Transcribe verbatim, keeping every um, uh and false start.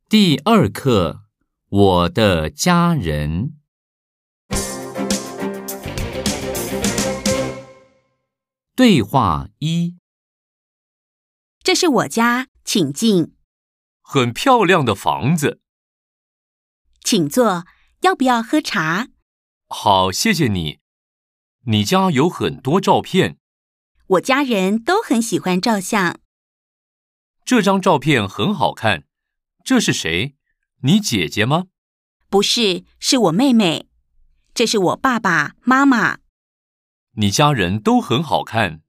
第二课，我的家人。对话一： 这是我家，请进。 很漂亮的房子。 请坐，要不要喝茶？ 好，谢谢你。你家有很多照片。 我家人都很喜欢照相。 这张照片很好看。这是谁？你姐姐吗？ 不是，是我妹妹。这是我爸爸妈妈。 你家人都很好看。